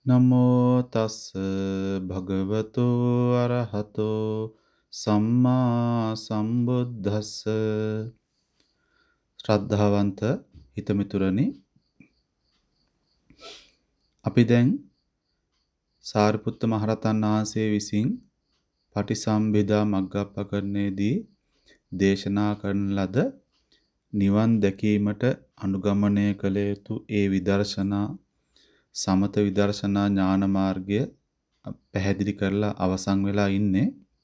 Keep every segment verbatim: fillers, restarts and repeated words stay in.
නමෝ තස් භගවතු අරහතෝ සම්මා සම්බුද්දස්ස ශ්‍රද්ධාවන්ත හිතමිතුරනි, අපි දැන් සාරිපුත්ත මහරහතන් වහන්සේ විසින් පටිසම්භිදා මග්ගප්පකරණයේදී දේශනා කරන ලද නිවන් දැකීමට අනුගමනය කළ යුතු ඒ විදර්ශනා සමත විදර්ශනා ඥාන මාර්ගය පැහැදිලි කරලා අවසන් වෙලා ඉන්නේ.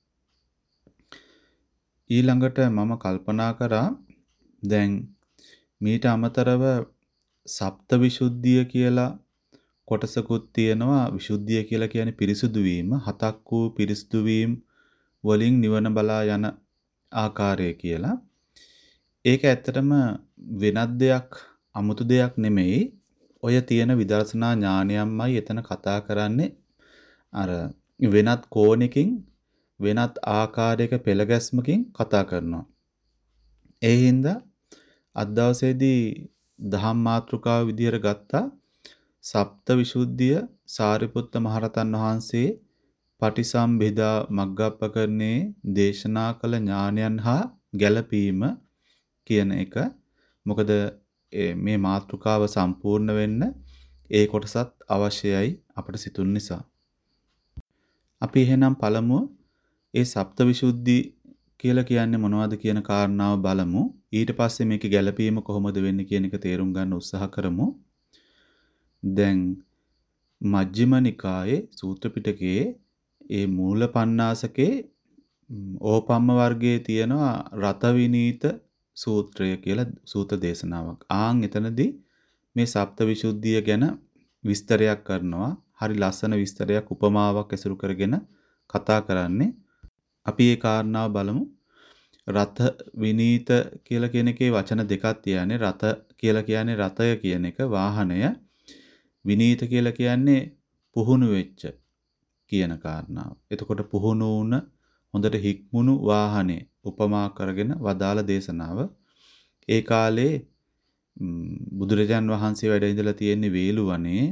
ඊළඟට මම කල්පනා කරා දැන් මීට අමතරව සප්තවිසුද්ධිය කියලා කොටසකුත් තියෙනවා. විසුද්ධිය කියලා කියන්නේ පිරිසුදු වීම. හතක් වූ පිරිසුදු වීම වලින් නිවන බලා යන ආකාරය කියලා. ඒක ඇත්තටම වෙනත් දෙයක්, 아무තු දෙයක් නෙමෙයි. ඔය තියෙන විදර්ශනා ඥානයම්මයි එතන කතා කරන්නේ. අර වෙනත් කෝණකින් වෙනත් ආකාරයක පෙළගැස්මකින් කතා කරනවා. ඒ හින්දා අද දවසේදී දහම් මාතෘකාව විදියට ගත්තා සප්තවිසුද්ධිය සාරිපුත්ත මහරහතන් වහන්සේ පටිසම්භිදා මග්ගප්පකරණේ දේශනා කළ ඥානයන් හා ගැළපීම කියන එක. මොකද මේ මාතෘකාව සම්පූර්ණ වෙන්න ඒ කොටසත් අවශ්‍යයි අපට සිතුන නිසා. අපි එහෙනම් පළමුව ඒ සප්තවිසුද්ධි කියලා කියන්නේ මොනවද කියන කාරණාව බලමු. ඊට පස්සේ මේකේ ගැළපීම කොහොමද වෙන්නේ කියන එක තේරුම් ගන්න උත්සාහ කරමු. දැන් මජ්ක්‍ධිම නිකායේ සූත්‍ර පිටකයේ ඒ මූල පණ්ණාසකේ ඕපම්ම වර්ගයේ තියෙනවා රතවිනීත සූත්‍රය කියලා සූත්‍ර දේශනාවක්. ආන් එතනදී මේ සප්තවිසුද්ධිය ගැන විස්තරයක් කරනවා. හරි ලස්සන විස්තරයක් උපමාවක් ඇසුරු කරගෙන කතා කරන්නේ. අපි ඒ කාරණාව බලමු. රත විනීත කියලා කියන එකේ වචන දෙකක් තියන්නේ. රත කියලා කියන්නේ රතය කියන එක වාහනය. විනීත කියලා කියන්නේ පුහුණු වෙච්ච කියන කාරණාව. එතකොට පුහුණු වුණ හොඳට හික්මුණු වාහනේ උපමා කරගෙන වදාළ දේශනාව. ඒ කාලේ බුදුරජාන් වහන්සේ වැඩ ඉඳලා තියෙන්නේ වේළුවනේ.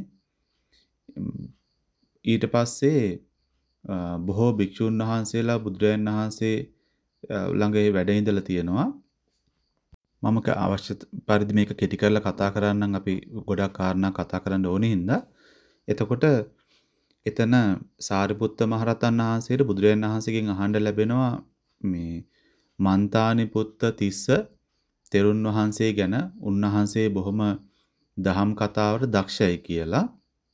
ඊට පස්සේ බොහෝ භික්ෂුන් වහන්සේලා බුදුරජාන් වහන්සේ ළඟ ඒ වැඩ ඉඳලා තියෙනවා. මම අවශ්‍ය පරිදි මේක කෙටි කරලා කතා කරන්නම්. අපි ගොඩක් කාරණා කතා කරන්න ඕනේ හින්දා. එතකොට එතන සාරිපුත්ත මහරහතන් වහන්සේට බුදුරජාණන් වහන්සේගෙන් අහන්න ලැබෙනවා මේ මන්තානි පුත්ත තිස්ස තෙරුන් වහන්සේ ගැන. උන්වහන්සේ බොහොම දහම් කතාවට දක්ෂයි කියලා.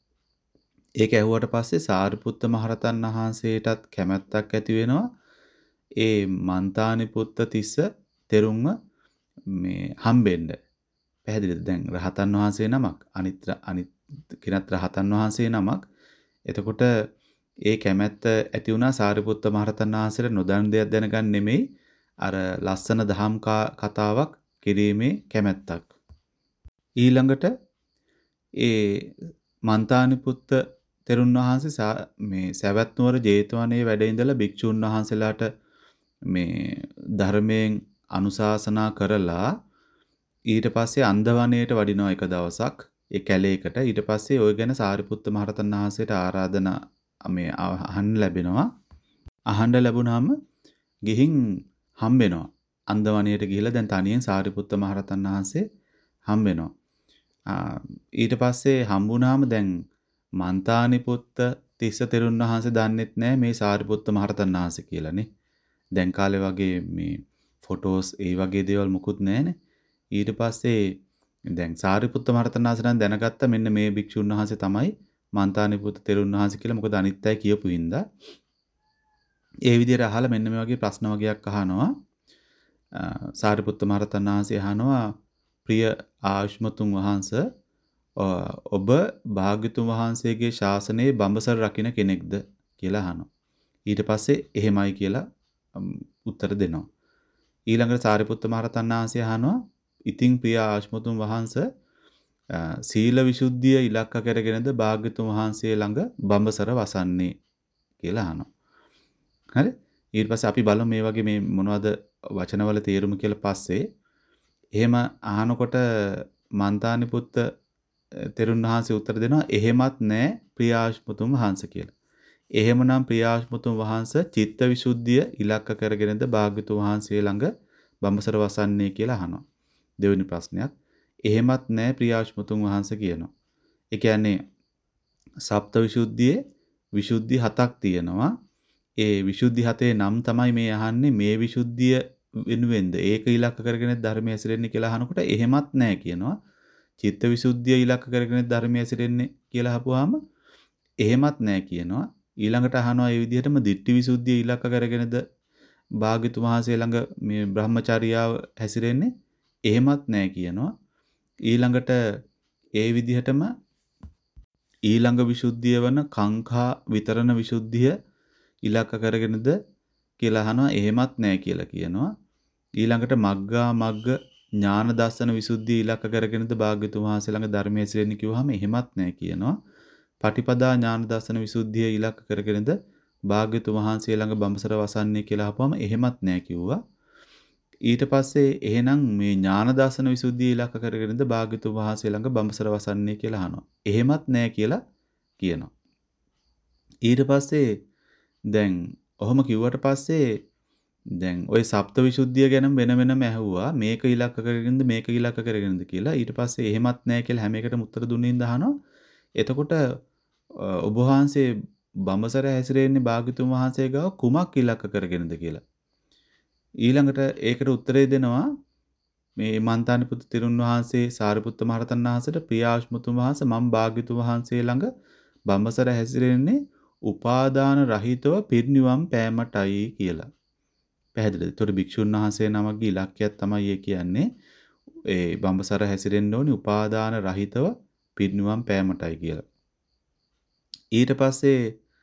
ඒක ඇහුවට පස්සේ සාරිපුත්ත මහරහතන් වහන්සේටත් කැමැත්තක් ඇති වෙනවා ඒ මන්තානි පුත්ත තිස්ස තෙරුන්ව මේ හම්බෙන්න. පැහැදිලිද? දැන් රහතන් වහන්සේ නමක්, අනිත් අනිත් කෙනත් රහතන් වහන්සේ නමක්. එතකොට ඒ කැමැත්ත ඇති වුණා සාරිපුත්ත මහරහතන් වහන්සේට නොදන්න දෙයක් දැනගන්න නෙමෙයි, අර ලස්සන දහම් කතාවක් කිරීමේ කැමැත්තක්. ඊළඟට ඒ මන්තානි පුත්ත තෙරුන් වහන්සේ මේ සවැත් නුවර ජේතවනයේ වැඩ ඉඳලා භික්ෂුන් වහන්සේලාට මේ ධර්මයෙන් අනුශාසනා කරලා ඊට පස්සේ අන්දවණේට වඩිනවා එක දවසක් ඒ කැලේකට. ඊට පස්සේ ওই ගැන සාරිපුත්ත මහරහතන් වහන්සේට ආරාධනා මේ අහන්න ලැබෙනවා. අහන්න ලැබුණාම ගිහින් හම්බෙනවා. අන්දවණේට ගිහිල්ලා දැන් තනියෙන් සාරිපුත්ත මහරහතන් වහන්සේ හම්බෙනවා. ඊට පස්සේ හම්බුණාම දැන් මන්තානි පුත්ත තිස්ස තෙරුන් වහන්සේ දන්නෙත් නෑ මේ සාරිපුත්ත මහරහතන් වහන්සේ කියලානේ. දැන් කාලේ වගේ මේ ෆොටෝස් ඒ වගේ දේවල් මුකුත් නැහැනේ. ඊට පස්සේ දැන් සාරිපුත්ත මහරහතන් වහන්සේ නම් දැනගත්තා මෙන්න මේ භික්ෂුන් වහන්සේ තමයි මන්තානි පුත්ත තෙරුන් වහන්සේ කියලා. මොකද අනිත් අය කියපු හින්දා. ඒ විදිහට අහලා මෙන්න මේ වගේ ප්‍රශ්න වගේක් අහනවා. සාරිපුත්ත මහරහතන් වහන්සේ අහනවා ප්‍රිය ආයුෂ්මතුන් වහන්සේ ඔබ භාග්‍යතුන් වහන්සේගේ ශාසනයේ බඹසර රකින්න කෙනෙක්ද කියලා අහනවා. ඊට පස්සේ එහෙමයි කියලා උත්තර දෙනවා. ඊළඟට සාරිපුත්ත මහරහතන් වහන්සේ අහනවා ඉතින් ප්‍රිය ආයුෂ්මතුන් වහන්සේ සීල විසුද්ධිය ඉලක්ක කරගෙනද භාග්‍යතුන් වහන්සේ ළඟ බඹසර වසන්නේ කියලා අහනවා. හරි? ඊට පස්සේ අපි බලමු මේ වගේ මේ මොනවද වචනවල තේරුම කියලා. පස්සේ එහෙම අහනකොට මන්තානි පුත්ත තෙරුන් වහන්සේ උත්තර දෙනවා එහෙමත් නැහැ ප්‍රියාශ්මතුන් වහන්සේ කියලා. එහෙමනම් ප්‍රියාශ්මතුන් වහන්සේ චිත්තවිසුද්ධිය ඉලක්ක කරගෙනද භාග්‍යතුන් වහන්සේ ළඟ බඹසර වසන්නේ කියලා අහනවා. දෙවෙනි ප්‍රශ්නයක්. එහෙමත් නැහැ ප්‍රියාශ්මතුන් වහන්සේ කියනවා. ඒ කියන්නේ සප්තවිසුද්ධියේ විසුද්ධි හතක් තියෙනවා. ඒ විසුද්ධි හතේ නම් තමයි මේ අහන්නේ මේ විසුද්ධිය වෙනුවෙන්ද ඒක ඉලක්ක කරගෙන ධර්මයේ ඇසිරෙන්නේ කියලා අහනකොට එහෙමත් නැහැ කියනවා. චිත්තවිසුද්ධිය ඉලක්ක කරගෙන ධර්මයේ ඇසිරෙන්නේ කියලා අහපුවාම එහෙමත් නැහැ කියනවා. ඊළඟට අහනවා ඒ විදිහටම ditthිවිසුද්ධිය ඉලක්ක කරගෙනද භාග්‍යතුන් වහන්සේ ළඟ මේ බ්‍රහ්මචර්යාව හැසිරෙන්නේ එහෙමත් නැහැ කියනවා. ඊළඟට ඒ විදිහටම ඊළඟ විසුද්ධිය වන කාංකා විතරණ විසුද්ධිය ඉලක්ක කරගෙනද කියලා අහනවා එහෙමත් නැහැ කියලා කියනවා. ඊළඟට මග්ගා මග්ග ඥාන දර්ශන විසුද්ධිය ඉලක්ක කරගෙනද භාග්‍යතුන් වහන්සේ ළඟ ධර්මයේ ඇසිරෙන්නේ කිව්වහම එහෙමත් නැහැ කියනවා. පටිපදා ඥාන දර්ශන විසුද්ධිය ඉලක්ක කරගෙනද භාග්‍යතුන් වහන්සේ ළඟ බඹසර වසන්නේ කියලා අහපුවම එහෙමත් නැහැ කිව්වා. ඊට පස්සේ එහෙනම් මේ ඥාන දර්ශන විසුද්ධිය ඉලක්ක කරගෙනද භාග්‍යතුන් වහන්සේ ළඟ බඹසර වසන්නේ කියලා අහනවා. එහෙමත් නැහැ කියලා කියනවා. ඊට පස්සේ දැන් ඔහොම කිව්වට පස්සේ දැන් ওই සප්තවිසුද්ධිය ගැන වෙන වෙනම ඇහුවා. මේක ඉලක්ක කරගෙනද මේක ඉලක්ක කරගෙනද කියලා. ඊට පස්සේ එහෙමත් නැහැ කියලා හැම එකටම උත්තර දුන්නින්ද අහනවා. එතකොට ඔබ වහන්සේ බඹසර හැසිරෙන්නේ භාග්‍යතුන් වහන්සේ ගාව කුමක් ඉලක්ක කරගෙනද කියලා. ඊළඟට ඒකට උත්තරේ දෙනවා මේ මන්තානි පුත් තිරුන් වහන්සේ සාරිපුත්ත මහරතන් වහන්සේට ප්‍රියාශ්මතුන් වහන්සේ මම භාග්‍යතුන් වහන්සේ ළඟ බඹසර හැසිරෙන්නේ උපාදාන රහිතව පිරිනිවන් පෑමටයි කියලා. පැහැදිලිද? ඒතකොට භික්ෂුන් වහන්සේ නමක්ගේ ඉලක්කයක් තමයි ඒ කියන්නේ. ඒ බඹසර හැසිරෙන්න ඕනි උපාදාන රහිතව පිරිනිවන් පෑමටයි කියලා. ඊට පස්සේ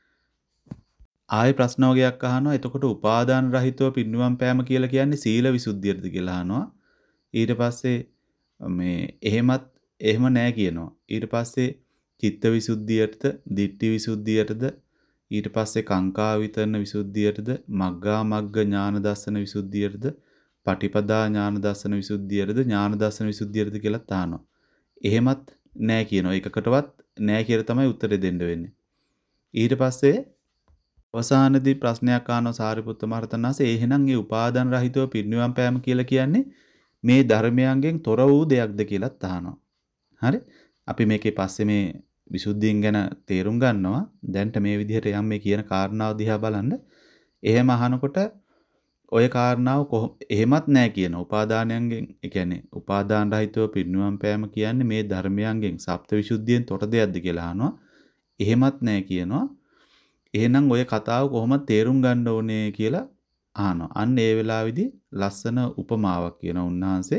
ආයෙ ප්‍රශ්න වගේක් අහනවා. එතකොට උපාදාන රහිතව පිරිනිවන් පෑම කියලා කියන්නේ සීල විසුද්ධියද කියලා අහනවා. ඊට පස්සේ මේ එහෙමත් එහෙම නැහැ කියනවා. ඊට පස්සේ චිත්ත විසුද්ධියටද, ditthi විසුද්ධියටද, ඊට පස්සේ කාංකා විතරණ විසුද්ධියටද, මග්ගා මග්ග ඥාන දර්ශන විසුද්ධියටද, පටිපදා ඥාන දර්ශන විසුද්ධියටද, ඥාන දර්ශන විසුද්ධියටද කියලා අහනවා. එහෙමත් නැහැ කියනවා. එකකටවත් නැහැ කියලා තමයි උත්තරේ දෙන්න වෙන්නේ. ඊට පස්සේ අවසානයේදී ප්‍රශ්නයක් අහනවා සාරිපුත්ත මහරහතන් වහන්සේ එහෙනම් මේ උපාදාන රහිතව පිරිනිවන් පෑම කියලා කියන්නේ මේ ධර්මයන්ගෙන් තොර වූ දෙයක්ද කියලාත් අහනවා. හරි? අපි මේකේ පස්සේ මේ විසුද්ධීන් ගැන තේරුම් ගන්නවා. දැන්ට මේ විදිහට යම් මේ කියන කාරණාව දිහා බලන්න. එහෙම අහනකොට ඔය කාරණාව කොහොම එහෙමත් නැහැ කියන උපාදානයන්ගෙන් ඒ කියන්නේ උපාදාන රහිතව පිරිනිවන් පෑම කියන්නේ මේ ධර්මයන්ගෙන් සප්තවිසුද්ධියෙන් තොර දෙයක්ද කියලා අහනවා. එහෙමත් නැහැ කියනවා. එහෙනම් ඔය කතාව කොහොමද තේරුම් ගන්න ඕනේ කියලා අහනවා. අන්න ඒ වෙලාවේදී ලස්සන උපමාවක් කියන උන්වහන්සේ.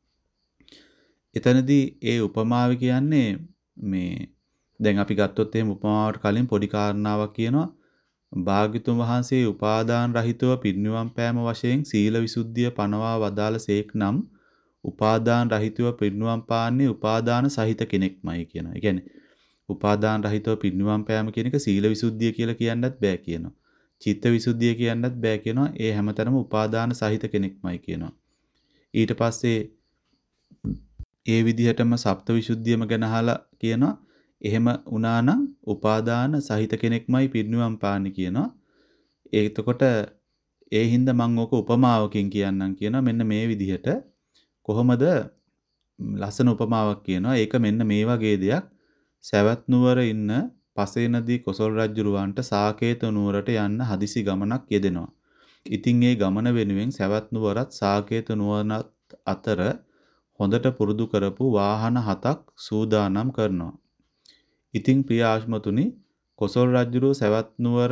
එතනදී ඒ උපමාව කියන්නේ මේ දැන් අපි ගත්තොත් එහෙම උපමාවට කලින් පොඩි කාරණාවක් කියනවා. භාග්‍යතුන් වහන්සේ උපාදාන රහිතව පිරිනිවන් පෑම වශයෙන් සීල විසුද්ධිය පනවා වදාළ සේක් නම් උපාදාන රහිතව පිරිනිවන් පාන්නේ උපාදාන සහිත කෙනෙක්මයි කියනවා. ඒ කියන්නේ උපාදාන රහිතව පිරිනිවන් පෑම කියන එක සීල විසුද්ධිය කියලා කියන්නත් බෑ කියනවා. චිත්ත විසුද්ධිය කියන්නත් බෑ කියනවා. ඒ හැමතැනම උපාදාන සහිත කෙනෙක්මයි කියනවා. ඊට පස්සේ ඒ විදිහටම සප්ත විසුද්ධියම ගැන අහලා කියනවා. එහෙම වුණා නම් උපාදාන සහිත කෙනෙක්මයි පිරිනිවන් පාන්නේ කියනවා. එතකොට ඒ හින්දා මම ඕක උපමාවකින් කියන්නම් කියනවා. මෙන්න මේ විදිහට කොහොමද ලස්සන උපමාවක් කියනවා. ඒක මෙන්න මේ වගේ දෙයක්. සවැත් නුවර ඉන්න පසේනදී කොසල් රජුරවන්ට සාකේත නුවරට යන්න හදිසි ගමනක් යෙදෙනවා. ඉතින් ඒ ගමන වෙනුවෙන් සවැත් නුවරත් සාකේත නුවරත් අතර හොඳට පුරුදු කරපු වාහන හතක් සූදානම් කරනවා. ඉතින් ප්‍රිය ආශ්මතුනි කොසල් රජුරෝ සවැත් නුවර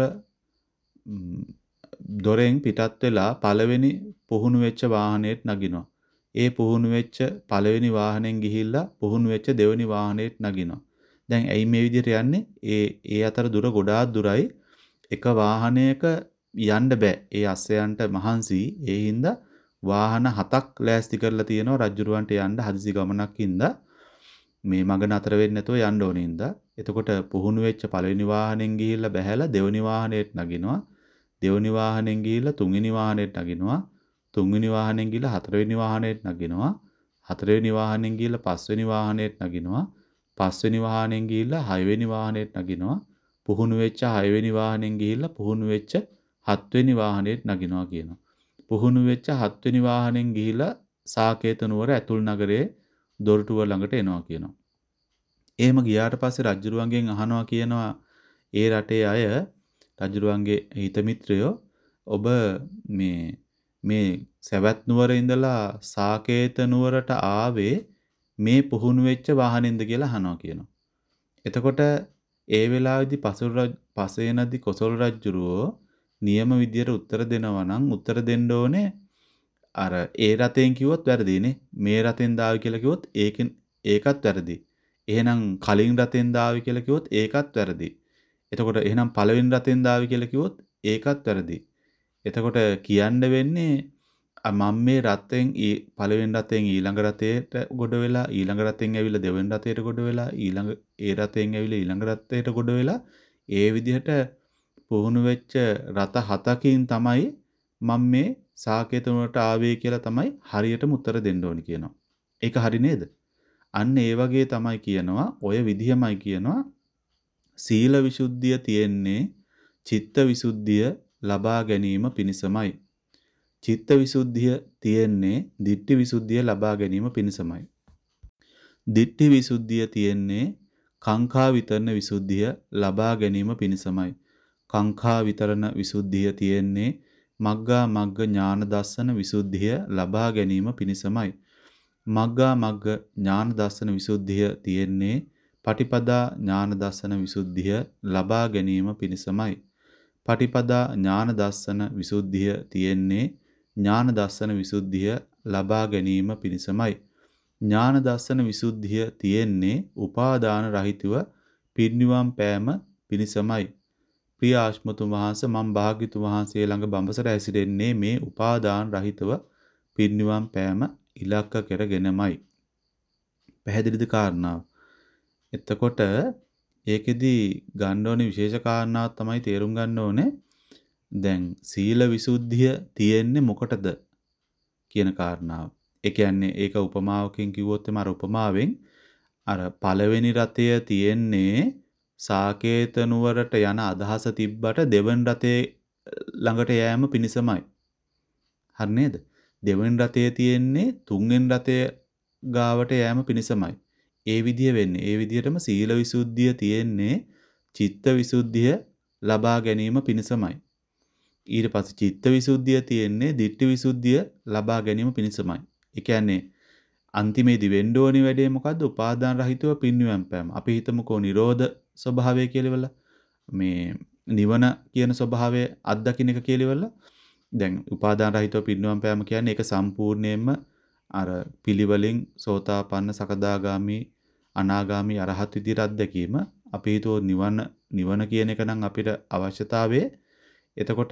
දොරෙන් පිටත් වෙලා පළවෙනි පුහුණු වෙච්ච වාහනේට නගිනවා. ඒ පුහුණු වෙච්ච පළවෙනි වාහනෙන් ගිහිල්ලා පුහුණු වෙච්ච දෙවෙනි වාහනේට නගිනවා. දැන් ඇයි මේ විදිහට යන්නේ? ඒ ඒ අතර දුර ගොඩාක් දුරයි. එක වාහනයක යන්න බෑ. ඒ අස්සයන්ට මහන්සි. ඒ හින්දා වාහන හතක් ලෑස්ති කරලා තියෙනවා රජුරවන්ට යන්න හදිසි ගමනක් හින්දා. මේ මග නතර වෙන්නේ නැතුව යන්න ඕනේ හින්දා. එතකොට පුහුණු වෙච්ච පළවෙනි වාහනෙන් ගිහිල්ලා බැහැලා දෙවෙනි වාහනේට නගිනවා. දෙවෙනි වාහනෙන් ගිහිල්ලා තුන්වෙනි වාහනේට නගිනවා. තුන්වෙනි වාහනෙන් ගිහිල්ලා හතරවෙනි වාහනේට නගිනවා. හතරවෙනි වාහනෙන් ගිහිල්ලා පස්වෙනි වාහනේට නගිනවා. පස්වෙනි වාහනෙන් ගිහිල්ලා හයවෙනි වාහනේට නගිනවා. පුහුණු වෙච්ච හයවෙනි වාහනෙන් ගිහිල්ලා පුහුණු වෙච්ච හත්වෙනි වාහනේට නගිනවා කියනවා. පුහුණු වෙච්ච හත්වෙනි වාහනෙන් ගිහිල්ලා සාකේත නුවර ඇතුල් නගරයේ දොරටුව ළඟට එනවා කියනවා. එහෙම ගියාට පස්සේ රජුරුවන්ගෙන් අහනවා කියනවා ඒ රටේ අය රජුරුවන්ගේ හිත මිත්‍රයෝ ඔබ මේ මේ සවැත් නුවර ඉඳලා සාකේත නුවරට ආවේ මේ පුහුණු වෙච්ච වාහනෙන්ද කියලා අහනවා කියනවා. එතකොට ඒ වෙලාවේදී පසුර පසේනදී කොසල් රජුරෝ නියම විදියට උත්තර දෙනවා නම් උත්තර දෙන්න ඕනේ අර ඒ රතෙන් කිව්වොත් වැරදිනේ. මේ රතෙන් දාවි කියලා කිව්වොත් ඒකෙන් ඒකත් වැරදි. එහෙනම් කලින් රතෙන් දාවි කියලා කිව්වොත් ඒකත් වැරදි. එතකොට එහෙනම් පළවෙනි රතෙන් දාවි කියලා කිව්වොත් ඒකත් වැරදි. එතකොට කියන්න වෙන්නේ මම මේ රතෙන් පළවෙනි රතෙන් ඊළඟ රතේට ගොඩ වෙලා ඊළඟ රතෙන් ඇවිල්ලා දෙවෙනි රතේට ගොඩ වෙලා ඊළඟ ඒ රතෙන් ඇවිල්ලා ඊළඟ රතේට ගොඩ වෙලා ඒ විදිහට පුහුණු වෙච්ච රත හතකින් තමයි මම මේ සාකේතනට ආවේ කියලා තමයි හරියටම උත්තර දෙන්න ඕනි කියනවා. ඒක හරි නේද? අන්න ඒ වගේ තමයි කියනවා ඔය විදිහමයි කියනවා සීල විසුද්ධිය තියෙන්නේ චිත්ත විසුද්ධිය ලබා ගැනීම පිණිසමයි. චිත්ත විසුද්ධිය තියෙන්නේ ditthi විසුද්ධිය ලබා ගැනීම පිණිසමයි. ditthi විසුද්ධිය තියෙන්නේ කාංකා විතරණ විසුද්ධිය ලබා ගැනීම පිණිසමයි. කාංකා විතරණ විසුද්ධිය තියෙන්නේ මග්ගා මග්ග ඥාන දර්ශන විසුද්ධිය ලබා ගැනීම පිණිසමයි. මග්ගා මග්ග ඥාන දර්ශන විසුද්ධිය තියෙන්නේ පටිපදා ඥාන දර්ශන විසුද්ධිය ලබා ගැනීම පිණිසමයි. පටිපදා ඥාන දර්ශන විසුද්ධිය තියෙන්නේ ඥාන දර්ශන විසුද්ධිය ලබා ගැනීම පිණිසමයි. ඥාන දර්ශන විසුද්ධිය තියෙන්නේ උපාදාන රහිතව පිරිනිවන් පෑම පිණිසමයි. ප්‍රිය ආශ්මතුන් වහන්සේ මම භාග්‍යතුන් වහන්සේ ළඟ බඹසර ඇසිරෙන්නේ මේ උපාදාන රහිතව පිරිනිවන් පෑම ඉලක්ක කරගෙනමයි. පැහැදිලිද කාරණාව? එතකොට ඒකෙදි ගන්න ඕනේ විශේෂ කාරණාවක් තමයි තේරුම් ගන්න ඕනේ. දැන් සීල විසුද්ධිය තියෙන්නේ මොකටද කියන කාරණාව. ඒ කියන්නේ ඒක උපමාවකින් කිව්වොත් එම අර උපමාවෙන් අර පළවෙනි රතය තියෙන්නේ සාකේත නුවරට යන අදහස තිබ්බට දෙවන රතේ ළඟට යෑම පිණිසමයි. හරි නේද? දෙවන රතේ තියෙන්නේ තුන්වෙනි රතේ ගාවට යෑම පිණිසමයි. ඒ විදිය වෙන්නේ. ඒ විදියටම සීල විසුද්ධිය තියෙන්නේ චිත්ත විසුද්ධිය ලබා ගැනීම පිණිසමයි. ඊට පස්සේ චිත්ත විසුද්ධිය තියෙන්නේ ditthi විසුද්ධිය ලබා ගැනීම පිණිසමයි. ඒ කියන්නේ අන්තිමේදී වෙන්න ඕනි වැඩේ මොකද්ද? උපාදාන රහිතව පින්නිවම් පෑම. අපි හිතමුකෝ නිරෝධ ස්වභාවය කියලා මේ නිවන කියන ස්වභාවය අත්දකින්න එක කියලා. දැන් උපාදාන රහිතව පින්නිවම් පෑම කියන්නේ ඒක සම්පූර්ණයෙන්ම අර පිළිවෙලින් සෝතාපන්න සකදාගාමි අනාගාමි අරහත් විදියට අත්දැකීම. අපි හිතුව නිවන නිවන කියන එක නම් අපිට අවශ්‍යතාවයේ. එතකොට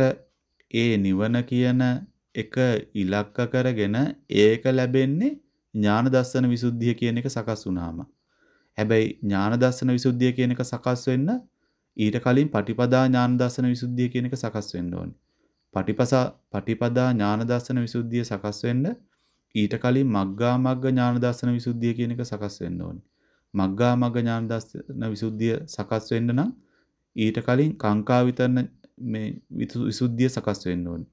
ඒ නිවන කියන එක ඉලක්ක කරගෙන ඒක ලැබෙන්නේ ඥාන දර්ශන විසුද්ධිය කියන එක සකස් වුණාම. හැබැයි ඥාන දර්ශන විසුද්ධිය කියන එක සකස් වෙන්න ඊට කලින් පටිපදා ඥාන දර්ශන විසුද්ධිය කියන එක සකස් වෙන්න ඕනේ. පටිපසා පටිපදා ඥාන දර්ශන විසුද්ධිය සකස් වෙන්න ඊට කලින් මග්ගා මග්ග ඥාන දර්ශන විසුද්ධිය කියන එක සකස් වෙන්න ඕනේ. මග්ගා මග්ග ඥාන දර්ශන විසුද්ධිය සකස් වෙන්න නම් ඊට කලින් කාංකා විතරණ මේ විසුද්ධිය සකස් වෙන්න ඕනේ.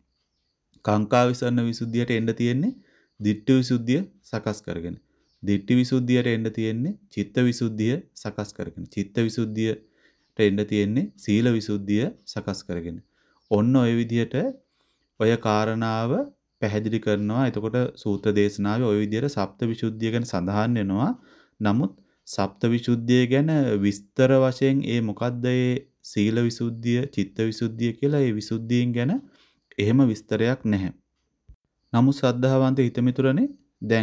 කාංකා විසරණ විසුද්ධියට එන්න තියෙන්නේ ditthi විසුද්ධිය සකස් කරගෙන. ditthi විසුද්ධියට එන්න තියෙන්නේ චිත්ත විසුද්ධිය සකස් කරගෙන. චිත්ත විසුද්ධියට එන්න තියෙන්නේ සීල විසුද්ධිය සකස් කරගෙන. ඔන්න ඔය විදිහට ඔය කාරණාව පැහැදිලි කරනවා. එතකොට සූත්‍ර දේශනාවේ ඔය විදිහට සප්ත විසුද්ධිය ගැන සඳහන් වෙනවා. නමුත් සප්ත විසුද්ධිය ගැන විස්තර වශයෙන් ඒ මොකද්ද ඒ සීල විසුද්ධිය, චිත්ත විසුද්ධිය කියලා ඒ විසුද්ධීන් ගැන එහෙම විස්තරයක් නැහැ. නමුත් ශ්‍රද්ධාවන්ත හිතමිතුරනේ දැන්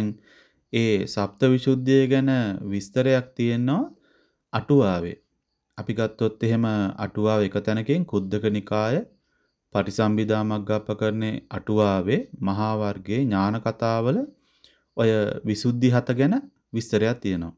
ඒ සප්ත විසුද්ධිය ගැන විස්තරයක් තියෙනවා අටුවාවේ. අපි ගත්තොත් එහෙම අටුවාව එක තැනකින් කුද්දක නිකාය පටිසම්භිදා මග්ගප්පකරණේ අටුවාවේ මහා වර්ගයේ ඥාන කතාවල ඔය විසුද්ධි හත ගැන විස්තරයක් තියෙනවා.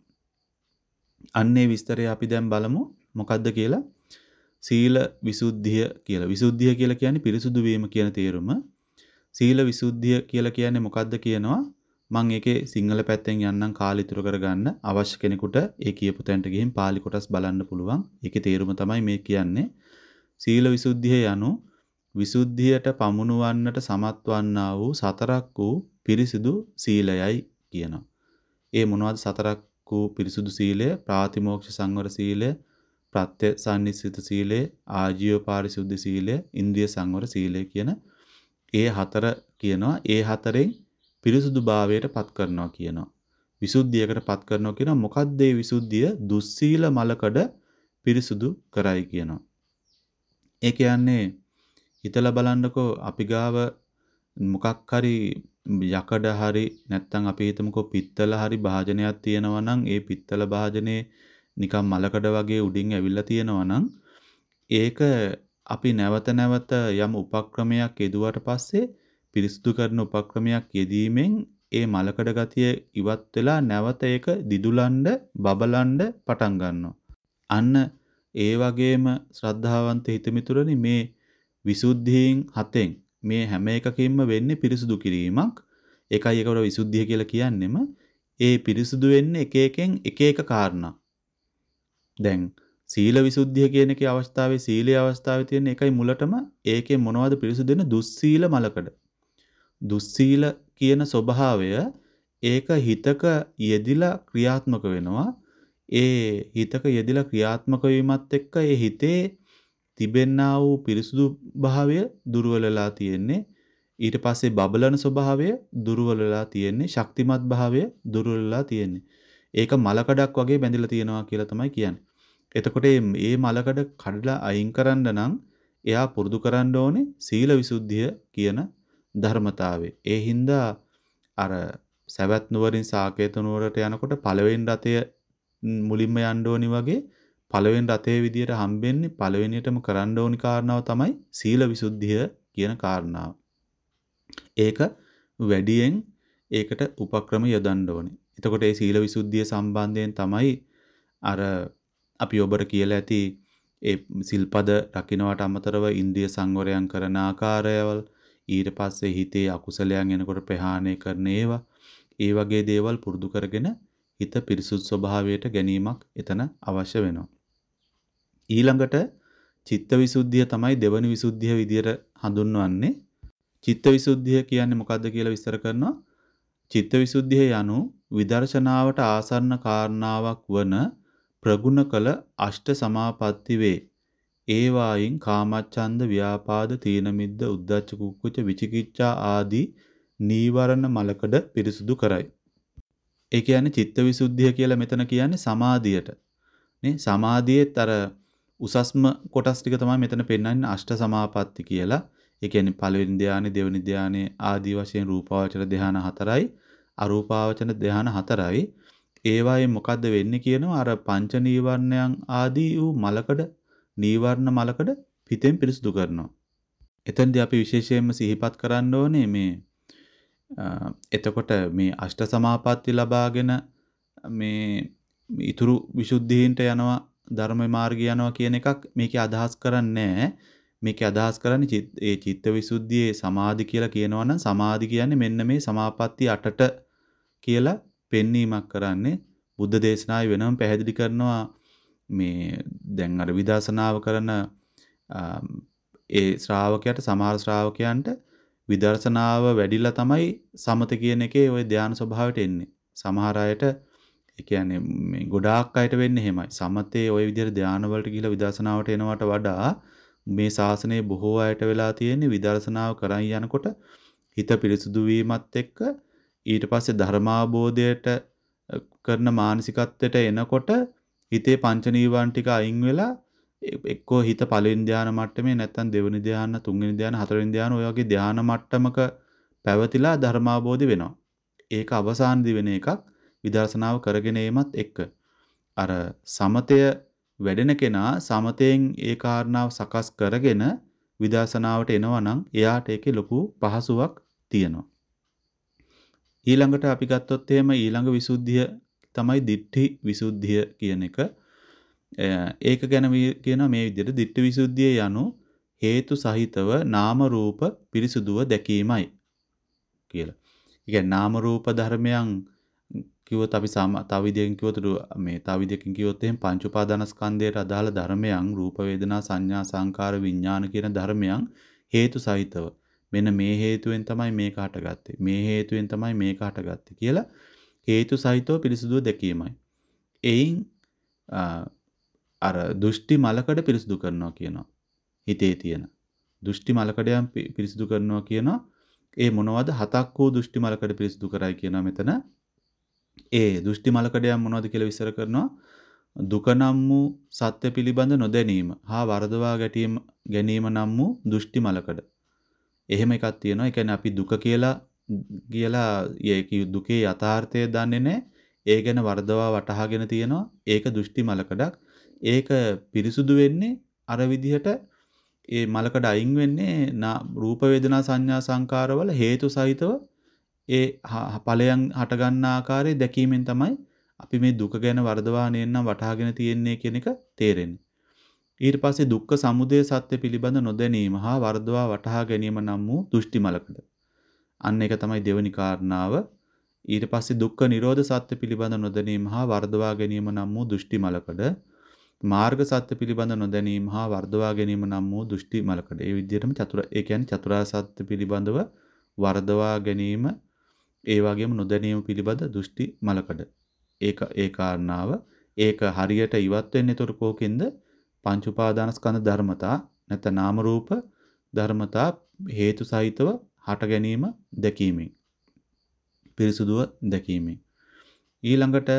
අන්නේ විස්තරය අපි දැන් බලමු මොකද්ද කියලා. සීල විසුද්ධිය කියලා. විසුද්ධිය කියලා කියන්නේ පිරිසුදු වීම කියන තේරුම. සීල විසුද්ධිය කියලා කියන්නේ මොකද්ද කියනවා? මම ඒකේ සිංහල පැත්තෙන් යන්නම් කාලය ඉතුරු කරගන්න අවශ්‍ය කෙනෙකුට ඒ කියපු තැනට ගිහින් පාලි කොටස් බලන්න පුළුවන්. ඒකේ තේරුම තමයි මේ කියන්නේ. සීල විසුද්ධිය යනු විසුද්ධියට පමුණුවන්නට සමත් වන්නා වූ සතරක් වූ පිරිසිදු සීලයයි කියනවා. ඒ මොනවද සතරක් වූ පිරිසිදු සීලය? ප්‍රාතිමෝක්ෂ සංවර සීලය, ප්‍රත්‍ය සම්නිස්සිත සීලය, ආජීව පාරිශුද්ධ සීලය, ඉන්ද්‍රිය සංවර සීලය කියන ඒ හතර කියනවා. ඒ හතරෙන් පිරිසුදු භාවයට පත් කරනවා කියනවා. විසුද්ධියකට පත් කරනවා කියනවා. මොකක්ද මේ විසුද්ධිය? දුස්සීල මලකඩ පිරිසුදු කරයි කියනවා. ඒ කියන්නේ හිතලා බලන්නකෝ අපි ගාව මොකක් හරි යකඩ හරි නැත්නම් අපි හිතමුකෝ පිත්තල හරි භාජනයක් තියෙනවා නම් ඒ පිත්තල භාජනේ නිකන් මලකඩ වගේ උඩින් ඇවිල්ලා තියෙනවා නම් ඒක අපි නැවත නැවත යම් උපක්‍රමයක් යෙදුවට පස්සේ පිරිසිදු කරන උපක්‍රමයක් යෙදීමෙන් ඒ මලකඩ ගතිය ඉවත් වෙලා නැවත ඒක දිදුලන්න බබලන්න පටන් ගන්නවා. අන්න ඒ වගේම ශ්‍රද්ධාවන්ත හිතමිතුරනි මේ විසුද්ධීන් හතෙන් මේ හැම එකකින්ම වෙන්නේ පිරිසුදු කිරීමක්. ඒකයි ඒකට විසුද්ධිය කියලා කියන්නෙම. ඒ පිරිසුදු වෙන්නේ එක එකෙන් එක එක කාරණා. දැන් සීල විසුද්ධිය කියන එකේ අවස්ථාවේ සීලේ අවස්ථාවේ තියෙන එකයි මුලටම ඒකේ මොනවද පිරිසුදු වෙන දුස්සීල මලකඩ. දුස්සීල කියන ස්වභාවය ඒක හිතක යෙදිලා ක්‍රියාත්මක වෙනවා. ඒ හිතක යෙදිලා ක්‍රියාත්මක වීමත් එක්ක ඒ හිතේ තිබෙන්නා වූ පිරිසුදු භාවය දුර්වල වෙලා තියෙන්නේ. ඊට පස්සේ බබලන ස්වභාවය දුර්වල වෙලා තියෙන්නේ. ශක්තිමත් භාවය දුර්වල වෙලා තියෙන්නේ. ඒක මලකඩක් වගේ බැඳිලා තියෙනවා කියලා තමයි කියන්නේ. එතකොට මේ මලකඩ කඩලා අයින් කරන්න නම් එයා පුරුදු කරන්න ඕනේ සීල විසුද්ධිය කියන ධර්මතාවය. ඒ හින්දා අර සවැත් නුවරින් සාකේත නුවරට යනකොට පළවෙනි රථය මුලින්ම යන්න ඕනි වගේ පළවෙනි රථයේ විදියට හම්බෙන්නේ පළවෙනියටම කරන්න ඕනි කාරණාව තමයි සීල විසුද්ධිය කියන කාරණාව. ඒක වැඩියෙන් ඒකට උපක්‍රම යොදන්න ඕනේ. එතකොට මේ සීල විසුද්ධිය සම්බන්ධයෙන් තමයි අර අපි ඔබට කියලා ඇති ඒ සිල්පද රකින්නට අමතරව ඉන්ද්‍රිය සංවරයන් කරන ආකාරයවල් ඊට පස්සේ හිතේ අකුසලයන් එනකොට ප්‍රහාණය කරන ඒවා ඒ වගේ දේවල් පුරුදු කරගෙන හිත පිරිසුදු ස්වභාවයට ගැනීමක් එතන අවශ්‍ය වෙනවා. ඊළඟට චිත්තවිසුද්ධිය තමයි දෙවනි විසුද්ධිය විදියට හඳුන්වන්නේ. චිත්තවිසුද්ධිය කියන්නේ මොකද්ද කියලා විස්තර කරනවා. චිත්තවිසුද්ධිය යනු විදර්ශනාවට ආසන්න කාරණාවක් වන ප්‍රගුණ කළ අෂ්ට සමාපatti වේ. ඒ වායින් කාමච්ඡන්ද, ව්‍යාපාද, තීන මිද්ද, උද්ධච්ච කුක්කුච්ච, විචිකිච්ඡා ආදී නීවරණ මලකඩ පිරිසුදු කරයි. ඒ කියන්නේ චිත්තවිසුද්ධිය කියලා මෙතන කියන්නේ සමාධියට. නේ සමාධියේත් අර උසස්ම කොටස් ටික තමයි මෙතන පෙන්වන්නේ අෂ්ට සමාපatti කියලා. ඒ කියන්නේ පළවෙනි ධානය, දෙවෙනි ධානය ආදී වශයෙන් රූපාවචර ධාන හතරයි, අරූපාවචර ධාන හතරයි. ඒවායේ මොකද්ද වෙන්නේ කියනවා අර පංච නීවරණයන් ආදී වූ මලකඩ නීවරණ මලකඩ හිතෙන් පිරිසුදු කරනවා. එතෙන්දී අපි විශේෂයෙන්ම සිහිපත් කරන්න ඕනේ මේ එතකොට මේ අෂ්ට සමාපatti ලබාගෙන මේ ඊතුරු විසුද්ධීන්ට යනවා ධර්ම මාර්ගය යනවා කියන එකක් මේකේ අදහස් කරන්නේ මේකේ අදහස් කරන්නේ ඒ චිත්ත විසුද්ධියේ සමාධි කියලා කියනවා නම් සමාධි කියන්නේ මෙන්න මේ සමාපatti අටට කියලා පෙන්වීමක් කරන්නේ බුද්ධ දේශනාවේ වෙනම පැහැදිලි කරනවා මේ දැන් අර විදර්ශනාව කරන ඒ ශ්‍රාවකයාට සමහර ශ්‍රාවකයන්ට විදර්ශනාව වැඩිලා තමයි සමත කියන එකේ ওই ධානය ස්වභාවයට එන්නේ. සමහර අයට ඒ කියන්නේ මේ ගොඩාක් අයට වෙන්නේ එහෙමයි. සමතේ ওই විදිහට ධානය වලට ගිහිලා විදර්ශනාවට එනවට වඩා මේ ශාසනයේ බොහෝ අයට වෙලා තියෙන්නේ විදර්ශනාව කරන් යනකොට හිත පිරිසුදු වීමත් එක්ක ඊට පස්සේ ධර්මාබෝධයට කරන මානසිකත්වයට එනකොට හිතේ පංච නීවරණ ටික අයින් වෙලා එක්කෝ හිත පළවෙනි ධාන මට්ටමේ නැත්නම් දෙවෙනි ධාන, තුන්වෙනි ධාන, හතරවෙනි ධාන ඔය වගේ ධාන මට්ටමක පැවතිලා ධර්මාබෝධි වෙනවා. ඒක අවසානදී වෙන එකක් විදර්ශනාව කරගෙන ඒමත් එක්ක. අර සමතය වැඩෙන කෙනා සමතෙන් ඒ කාරණාව සකස් කරගෙන විදර්ශනාවට එනවා නම් එයාට ඒකේ ලොකු පහසුවක් තියෙනවා. ඊළඟට අපි ගත්තොත් එහෙම ඊළඟ විසුද්ධිය තමයි දිට්ඨි විසුද්ධිය කියන එක. ඒක ගැන කියනවා මේ විදිහට දිට්ඨි විසුද්ධිය යනු හේතු සහිතව නාම රූප පිරිසුදුව දැකීමයි කියලා. කියන්නේ නාම රූප ධර්මයන් කිව්වොත් අපි සාම තව විදියකින් කිව්වොත් මේ තව විදියකින් කිව්වොත් එහෙනම් පංච උපාදානස්කන්ධයට අදාළ ධර්මයන් රූප වේදනා සංඥා සංකාර විඥාන කියන ධර්මයන් හේතු සහිතව මෙන්න මේ හේතුවෙන් තමයි මේක හටගත්තේ මේ හේතුවෙන් තමයි මේක හටගත්තේ කියලා හේතු සහිතව පිරිසුදුව දැකීමයි. එයින් අර දෘෂ්ටි මලකඩ පිරිසුදු කරනවා කියනවා. හිතේ තියෙන දෘෂ්ටි මලකඩයන් පිරිසුදු කරනවා කියනවා. ඒ මොනවද හතක් වූ දෘෂ්ටි මලකඩ පිරිසුදු කරයි කියනවා මෙතන. ඒ දෘෂ්ටි මලකඩයන් මොනවද කියලා විස්තර කරනවා. දුක නම් වූ සත්‍ය පිළිබඳ නොදැනීම හා වරදවා ගැටීම ගැනීම නම් වූ දෘෂ්ටි මලකඩ. එහෙම එකක් තියෙනවා. ඒ කියන්නේ අපි දුක කියලා කියලා ඒ දුකේ යථාර්ථය දන්නේ නැහැ. ඒ ගැන වරදවා වටහාගෙන තියෙනවා. ඒක දෘෂ්ටි මලකඩක්. ඒක පිරිසුදු වෙන්නේ අර විදිහට ඒ මලකඩ අයින් වෙන්නේ රූප වේදනා සංඥා සංකාරවල හේතු සහිතව ඒ ඵලයන් හට ගන්න ආකාරය දැකීමෙන් තමයි අපි මේ දුක ගැන වරදවා නේනම් වටහාගෙන තියෙන්නේ කියන එක තේරෙන්නේ. ඊට පස්සේ දුක්ඛ සමුදය සත්‍ය පිළිබඳ නොදැනීම හා වරදවා වටහා ගැනීම නම් වූ දෘෂ්ටි මලකඩ. අන්න ඒක තමයි දෙවෙනි කාරණාව. ඊට පස්සේ දුක්ඛ නිරෝධ සත්‍ය පිළිබඳ නොදැනීම හා වරදවා ගැනීම නම් වූ දෘෂ්ටි මලකඩ. මාර්ග සත්‍ය පිළිබඳ නොදැනීම හා වර්ධවා ගැනීම නම් වූ දෘෂ්ටි මලකඩ. ඒ විදිහටම චතුර ඒ කියන්නේ චතුරාර්ය සත්‍ය පිළිබඳව වර්ධවා ගැනීම ඒ වගේම නොදැනීම පිළිබඳ දෘෂ්ටි මලකඩ. ඒක ඒ කාරණාව ඒක හරියට ඉවත් වෙන්නේ එතකොට කෝකෙන්ද පංච උපාදානස්කන්ධ ධර්මතා නැත්නම් නාම රූප ධර්මතා හේතු සහිතව හට ගැනීම දැකීමෙන් පිරිසුදුව දැකීමෙන් ඊළඟට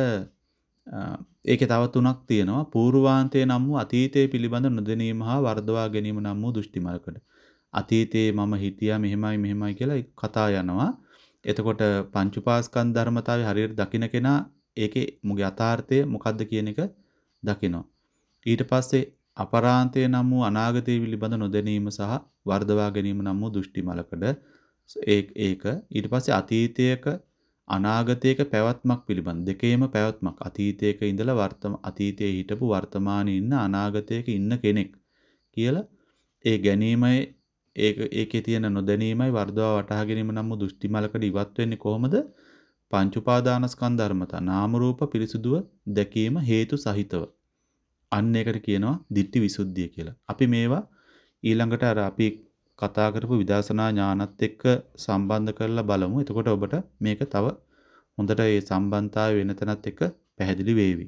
ඒකේ තව තුනක් තියෙනවා. పూర్වාන්තයේ නම් වූ අතීතයේ පිළිබඳ නොදැනීම හා වර්ධවා ගැනීම නම් වූ දෘෂ්ටි මලකඩ. අතීතයේ මම හිටියා මෙහෙමයි මෙහෙමයි කියලා කතා යනවා. එතකොට පංච උපාස්කන්ධ ධර්මතාවය හරියට දකින්න කෙනා ඒකේ මුගේ යථාර්ථය මොකද්ද කියන එක දකිනවා. ඊට පස්සේ අපරාන්තයේ නම් වූ අනාගතයේ පිළිබඳ නොදැනීම සහ වර්ධවා ගැනීම නම් වූ දෘෂ්ටි මලකඩ. ඒක ඊට පස්සේ අතීතයක අනාගතයක පැවැත්මක් පිළිබඳ දෙකේම පැවැත්මක් අතීතයක ඉඳලා වර්තම අතීතයේ හිටපු වර්තමානයේ ඉන්න අනාගතයක ඉන්න කෙනෙක් කියලා ඒ ගැනීමයි ඒක ඒකේ තියෙන නොදැනීමයි වර්ධවා වටහා ගැනීම නම් දෘෂ්ටි මලකඩ ඉවත් වෙන්නේ කොහොමද? පංච උපාදානස්කන්ධ ධර්මතා නාම රූප පිරිසුදුව දැකීම හේතු සහිතව. අන්න ඒකට කියනවා ditthi visuddhiය කියලා. අපි මේවා ඊළඟට අර අපි කතා කරපු විදර්ශනා ඥානත් එක්ක සම්බන්ධ කරලා බලමු. එතකොට ඔබට මේක තව හොඳට ඒ සම්බන්ධතාවය වෙන තැනත් එක්ක පැහැදිලි වේවි.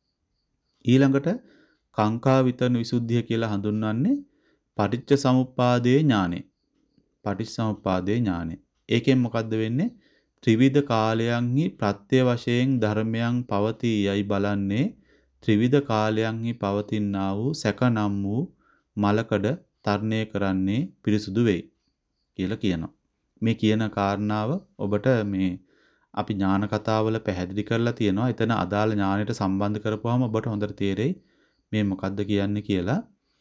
ඊළඟට කාංකා විතරන විසුද්ධිය කියලා හඳුන්වන්නේ පටිච්ච සමුප්පාදේ ඥානෙ. පටිච්ච සමුප්පාදේ ඥානෙ. ඒකෙන් මොකද්ද වෙන්නේ? ත්‍රිවිධ කාලයන්හි ප්‍රත්‍ය වශයෙන් ධර්මයන් පවතී යයි බලන්නේ ත්‍රිවිධ කාලයන්හි පවතිනා වූ සැකනම් වූ මලකඩ තරණය කරන්නේ පිරිසුදු වෙයි කියලා කියනවා. මේ කියන කාරණාව ඔබට මේ අපි ඥාන කතාවල පැහැදිලි කරලා තියෙනවා. එතන අදාළ ඥානයට සම්බන්ධ කරපුවාම ඔබට හොඳට තේරෙයි මේ මොකද්ද කියන්නේ කියලා.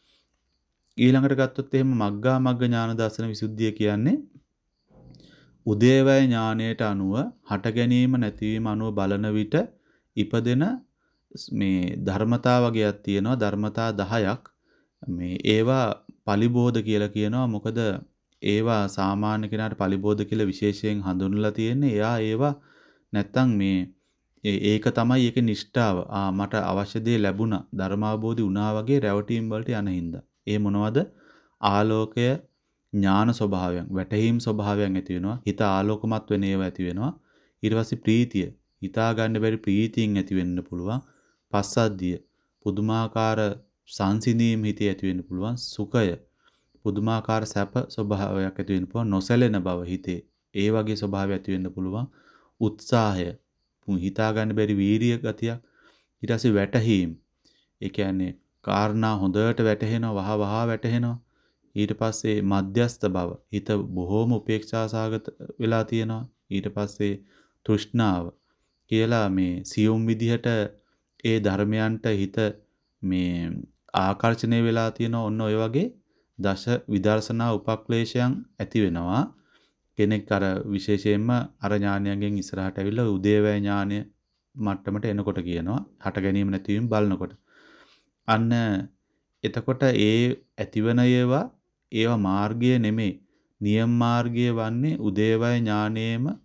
ඊළඟට ගත්තොත් එහෙම මග්ගා මග්ග ඥාන දර්ශන විසුද්ධිය කියන්නේ උදේවැය ඥානයට අනුව හට ගැනීම නැතිවීම අනුව බලන විට ඉපදෙන මේ ධර්මතා වගේක් තියෙනවා. ධර්මතා දහයක්. මේ ඒවා පලිබෝධ කියලා කියනවා. මොකද ඒවා සාමාන්‍ය කෙනාට පලිබෝධ කියලා විශේෂයෙන් හඳුන්වලා තියෙන්නේ. එයා ඒවා නැත්තම් මේ ඒක තමයි ඒකේ නිෂ්ඨාව. ආ මට අවශ්‍ය දේ ලැබුණා. ධර්මාවබෝධි වුණා වගේ රැවටීම් වලට යන හින්දා. ඒ මොනවද? ආලෝකය ඥාන ස්වභාවයන්, වැටහීම් ස්වභාවයන් ඇති වෙනවා. හිත ආලෝකමත් වෙන ඒවා ඇති වෙනවා. ඊට පස්සේ ප්‍රීතිය, හිතා ගන්න බැරි ප්‍රීතියෙන් ඇති වෙන්න පුළුවන්. පස්සද්ධිය, පුදුමාකාර සංසිඳීම් හිතේ ඇති වෙන්න පුළුවන්. සුඛය, පුදුමාකාර සැප ස්වභාවයක් ඇති වෙන්න පුළුවන්. නොසැලෙන බව හිතේ. ඒ වගේ ස්වභාවයක් ඇති වෙන්න පුළුවන්. උත්සාහය, හිතා ගන්න බැරි වීරිය ගතියක්. ඊට පස්සේ වැටහීම්. ඒ කියන්නේ කාරණා හොඳට වැටහෙනවා, වහ වහ වැටහෙනවා. ඊට පස්සේ මධ්‍යස්ත බව. හිත බොහෝම උපේක්ෂා සහගත වෙලා තියෙනවා. ඊට පස්සේ තෘෂ්ණාව කියලා මේ සියුම් විදිහට ඒ ධර්මයන්ට හිත මේ ආකර්ෂණය වෙලා තියෙනවා. ඔන්න ඔය වගේ දශ විදර්ශනා උපක්ලේශයන් ඇති වෙනවා. කෙනෙක් අර විශේෂයෙන්ම අර ඥානයෙන් ඉස්සරහට ඇවිල්ලා උදේවැය ඥානය මට්ටමට එනකොට කියනවා. හට ගැනීම නැතිවීම බලනකොට. අන්න එතකොට ඒ ඇතිවන ඒවා ඒවා මාර්ගය නෙමෙයි. නියම මාර්ගය වන්නේ උදේවැය ඥානයේම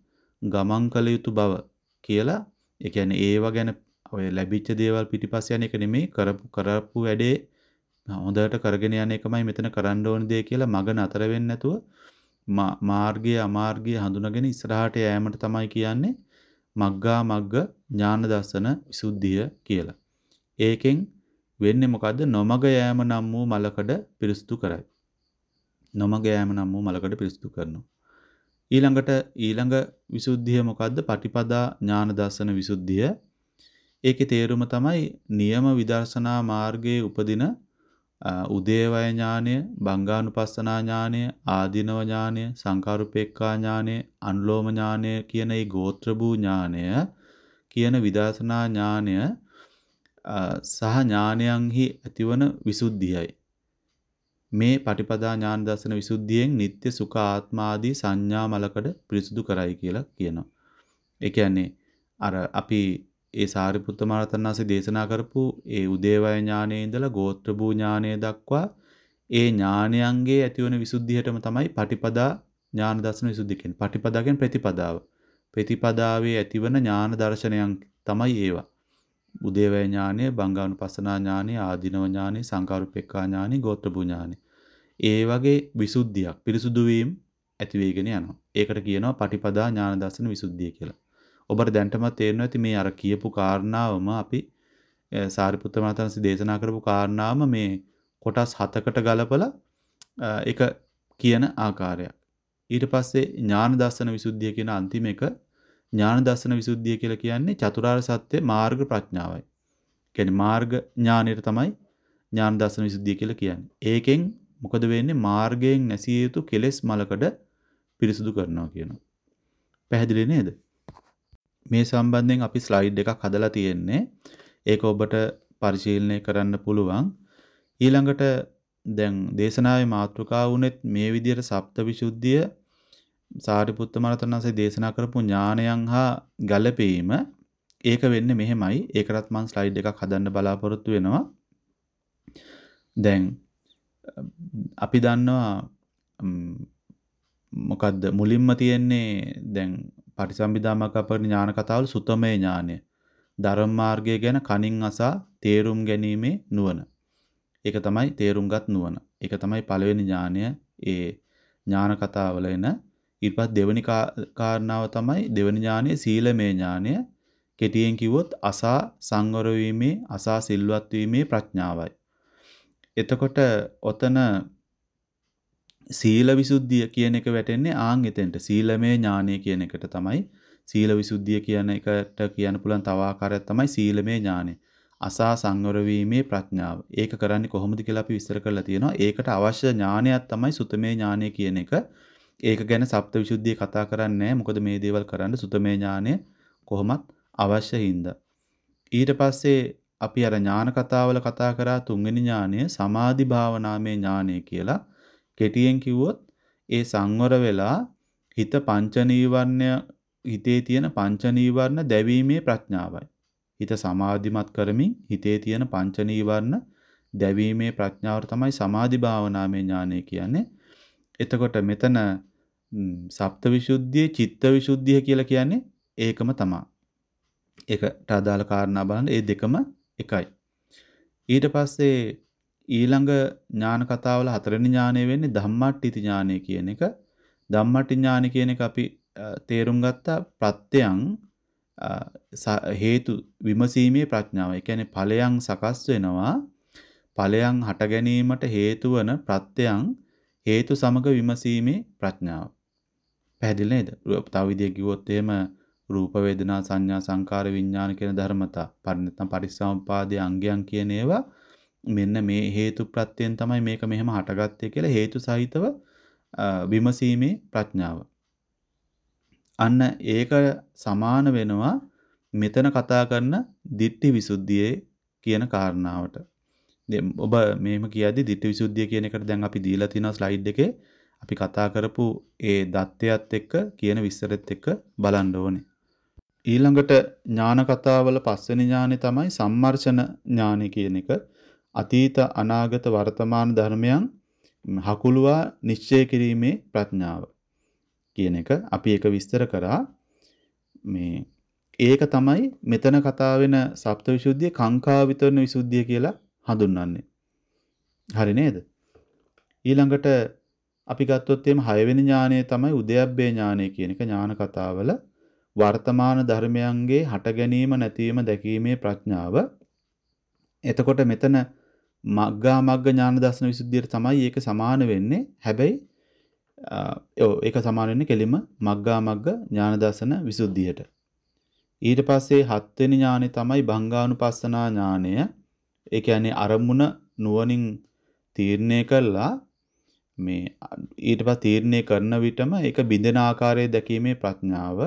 ගමන් කළ යුතු බව කියලා ඒ කියන්නේ ඒව ගැන ඔය ලැබිච්ච දේවල් පිටිපස්ස යන එක නෙමෙයි කරපු කරපු වැඩේ හොඳට කරගෙන යන එකමයි මෙතන කරන්න ඕන දේ කියලා මග නතර වෙන්නේ නැතුව මාර්ගය අමාර්ගය හඳුනාගෙන ඉස්සරහට යෑමට තමයි කියන්නේ මග්ගා මග්ග ඥාන දර්ශන විසුද්ධිය කියලා. ඒකෙන් වෙන්නේ මොකද්ද? නොමග යෑම නම් වූ මලකඩ පිරිසුදු කරයි. නොමග යෑම නම් වූ මලකඩ පිරිසුදු කරනවා. ඊළඟට ඊළඟ විසුද්ධිය මොකද්ද? පටිපදා ඥාන දර්ශන විසුද්ධිය. ඒකේ තේරුම තමයි නියම විදර්ශනා මාර්ගයේ උපදින උදේවය ඥානය, බංගානුපස්සනා ඥානය, ආදීනව ඥානය, සංකාරුපේක්ඛා ඥානය, අනුලෝම ඥානය කියන මේ ගෝත්‍ර භූ ඥානය කියන විදර්ශනා ඥානය සහ ඥානයන්හි ඇතිවන විසුද්ධියයි. මේ පටිපදා ඥාන දර්ශන විසුද්ධියෙන් නিত্য සුඛ ආත්ම ආදී සංඥා මලකඩ පිරිසුදු කරයි කියලා කියනවා. ඒ කියන්නේ අර අපි ඒ සාරිපුත්ත මහරහතන් වහන්සේ දේශනා කරපු ඒ උදේවය ඥානයේ ඉඳලා ගෝත්‍ර භූ ඥානය දක්වා ඒ ඥානයන්ගේ ඇතිවන විසුද්ධියටම තමයි පටිපදා ඥාන දර්ශන විසුද්ධිය කියන්නේ. පටිපදා කියන්නේ ප්‍රතිපදාව. ප්‍රතිපදාවේ ඇතිවන ඥාන දර්ශනයන් තමයි ඒවා. උදේවය ඥානය, බංගානුපස්සනා ඥානය, ආදීනව ඥානය, සංකාරුපේක්ඛා ඥානය, ගෝත්‍ර භූ ඥානය. ඒ වගේ විසුද්ධියක් පිරිසුදු වීම ඇති වෙගෙන යනවා. ඒකට කියනවා පටිපදා ඥාන දර්ශන විසුද්ධිය කියලා. ඔබට දැනටමත් තේරෙනවා ඇති මේ අර කියපු කාරණාවම අපි සාරිපුත්ත මහරහතන් වහන්සේ දේශනා කරපු කාරණාවම මේ කොටස් හතකට ගලපලා ඒක කියන ආකාරයක්. ඊට පස්සේ ඥාන දර්ශන විසුද්ධිය කියන අන්තිම එක ඥාන දර්ශන විසුද්ධිය කියලා කියන්නේ චතුරාර්ය සත්‍ය මාර්ග ප්‍රඥාවයි. කියන්නේ මාර්ග ඥානයට තමයි ඥාන දර්ශන විසුද්ධිය කියලා කියන්නේ. ඒකෙන් මොකද වෙන්නේ? මාර්ගයෙන් නැසිය යුතු කෙලෙස් මලකඩ පිරිසුදු කරනවා කියනවා. පැහැදිලි නේද? මේ සම්බන්ධයෙන් අපි ස්ලයිඩ් එකක් හදලා තියෙන්නේ. ඒක ඔබට පරිශීලනය කරන්න පුළුවන්. ඊළඟට දැන් දේශනාවේ මාතෘකාව උනේත් මේ විදිහට සප්තවිසුද්ධිය සාරිපුත්ත මහරහතන් වහන්සේ දේශනා කරපු ඥානයන් හා ගැළපීම ඒක වෙන්නේ මෙහෙමයි. ඒකටත් මම ස්ලයිඩ් එකක් හදන්න බලාපොරොත්තු වෙනවා. දැන් අපි දන්නවා මොකද්ද මුලින්ම තියෙන්නේ දැන් පටිසම්භිදාමක අපේ ඥාන කතාවල සුතමේ ඥානය. ධර්ම මාර්ගය ගැන කනින් අසා තේරුම් ගැනීමේ නුවණ. ඒක තමයි තේරුම්ගත් නුවණ. ඒක තමයි පළවෙනි ඥානය. ඒ ඥාන කතාවල එන ඊපස් දෙවෙනි කාරණාව තමයි දෙවෙනි ඥානයේ සීලමය ඥානය. කෙටියෙන් කිව්වොත් අසා සංවර වීමේ අසා සිල්වත් වීමේ ප්‍රඥාවයි. එතකොට ඔතන සීල විසුද්ධිය කියන එක වැටෙන්නේ ආන් එතෙන්ට. සීලමය ඥානය කියන එකට තමයි සීල විසුද්ධිය කියන එකට කියන්න පුළුවන් තව ආකාරයක් තමයි සීලමය ඥානය. අසා සංවර වීමේ ප්‍රඥාව. ඒක කරන්නේ කොහොමද කියලා අපි විස්තර කරලා තියෙනවා. ඒකට අවශ්‍ය ඥානයක් තමයි සුතමේ ඥානය කියන එක. ඒක ගැන සප්තවිසුද්ධිය කතා කරන්නේ නැහැ. මොකද මේ දේවල් කරන්න සුතමේ ඥානය කොහොමත් අවශ්‍ය හින්දා. ඊට පස්සේ අපි අර ඥාන කතාවල කතා කරා තුන්වෙනි ඥානය සමාධි භාවනාමය ඥානය කියලා. කෙටියෙන් කිව්වොත් ඒ සංවර වෙලා හිත පංච නීවරණ හිතේ තියෙන පංච නීවරණ දැවීමේ ප්‍රඥාවයි. හිත සමාධිමත් කරමින් හිතේ තියෙන පංච නීවරණ දැවීමේ ප්‍රඥාව තමයි සමාධි භාවනාමය ඥානය කියන්නේ. එතකොට මෙතන සප්තවිසුද්ධියේ චිත්තවිසුද්ධිය කියලා කියන්නේ ඒකම තමයි. ඒකට අදාළ කාරණා බලන්න ඒ දෙකම එකයි. ඊට පස්සේ ඊළඟ ඥාන කතාවල හතරවෙනි ඥානය වෙන්නේ ධම්මට්ඨිති ඥානය කියන එක. ධම්මට්ඨි ඥානය කියන එක අපි තේරුම් ගත්තා ප්‍රත්‍යයන් හේතු විමසීමේ ප්‍රඥාව. ඒ කියන්නේ ඵලයන් සකස් වෙනවා. ඵලයන් හට ගැනීමට හේතු වන ප්‍රත්‍යයන් හේතු සමග විමසීමේ ප්‍රඥාව. පැහැදිලි නේද? තව විදිහකින් කිව්වොත් එහෙම රූප වේදනා සංඥා සංකාර විඥාන කියන ධර්මතා පරිණතම් පරිසම්පාදයේ අංගයන් කියන ඒවා මෙන්න මේ හේතු ප්‍රත්‍යයෙන් තමයි මේක මෙහෙම හටගත්තේ කියලා හේතු සහිතව විමසීමේ ප්‍රඥාව. අන්න ඒක සමාන වෙනවා මෙතන කතා කරන ditthi visuddhiye කියන කාරණාවට. දැන් ඔබ මෙහෙම කියද්දි ditthi visuddhiye කියන එකට දැන් අපි දීලා තියෙනවා ස්ලයිඩ් එකේ අපි කතා කරපු ඒ දත්තයත් එක්ක කියන විස්තරෙත් එක්ක බලන්න ඕනේ. ඊළඟට ඥාන කතාවල පස්වෙනි ඥානෙ තමයි සම්මර්ෂණ ඥානෙ කියන එක. අතීත අනාගත වර්තමාන ධර්මයන් හකුලුවා නිශ්චය කිරීමේ ප්‍රඥාව කියන එක අපි ඒක විස්තර කරා. මේ ඒක තමයි මෙතන කතා වෙන සප්තවිසුද්ධිය කාංකා විතරන විසුද්ධිය කියලා හඳුන්වන්නේ. හරි නේද? ඊළඟට අපි ගත්තොත් එimhe හයවෙනි ඥානය තමයි උද්‍යප්පේ ඥානය කියන එක ඥාන කතාවල වර්තමාන ධර්මයන්ගේ හට ගැනීම නැතිවීම දැකීමේ ප්‍රඥාව. එතකොට මෙතන මග්ගා මග්ග ඥාන දර්ශන විසුද්ධියට තමයි ඒක සමාන වෙන්නේ. හැබැයි ඔව් ඒක සමාන වෙන්නේ කෙලින්ම මග්ගා මග්ග ඥාන දර්ශන විසුද්ධියට. ඊට පස්සේ හත්වෙනි ඥානෙ තමයි භංගානුපස්සනා ඥානය. ඒ කියන්නේ අරමුණ නුවණින් තීරණය කළා මේ ඊට පස්සේ තීරණය කරන විටම ඒක බිඳෙන ආකාරය දැකීමේ ප්‍රඥාව.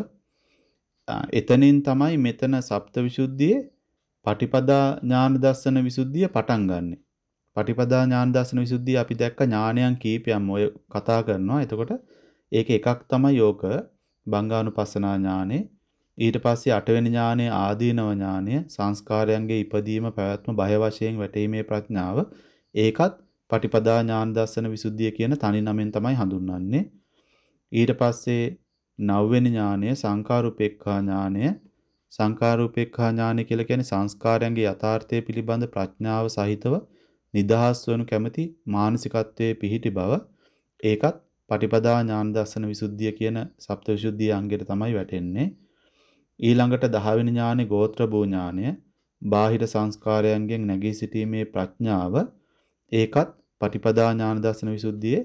එතනින් තමයි මෙතන සප්තවිසුද්ධියේ පටිපදා ඥාන දර්ශන විසුද්ධිය පටන් ගන්නෙ. පටිපදා ඥාන දර්ශන විසුද්ධිය අපි දැක්ක ඥානයන් කීපයක්ම ඔය කතා කරනවා. එතකොට ඒක එකක් තමයි යෝක භංගානුපස්සනා ඥානෙ. ඊට පස්සේ අටවෙනි ඥානය ආදීනව ඥානය සංස්කාරයන්ගේ ඉපදීම පැවැත්ම බය වශයෙන් වැටීමේ ප්‍රඥාව. ඒකත් පටිපදා ඥාන දර්ශන විසුද්ධිය කියන තනි නමෙන් තමයි හඳුන්වන්නේ. ඊට පස්සේ නවවෙනි ඥානය සංකාරූපේක්ඛා ඥානය. සංකාරූපේක්ඛා ඥානය කියලා කියන්නේ සංස්කාරයන්ගේ යථාර්ථය පිළිබඳ ප්‍රඥාව සහිතව නිදහස් වනු කැමැති මානසිකත්වයේ පිහිටි බව. ඒකත් පටිපදා ඥාන දර්ශන විසුද්ධිය කියන සප්තවිසුද්ධිය අංගයට තමයි වැටෙන්නේ. ඊළඟට දහවෙනි ඥානෙ ගෝත්‍ර භූ ඥානය. බාහිර සංස්කාරයන්ගෙන් නැගී සිටීමේ ප්‍රඥාව. ඒකත් පටිපදා ඥාන දර්ශන විසුද්ධියේ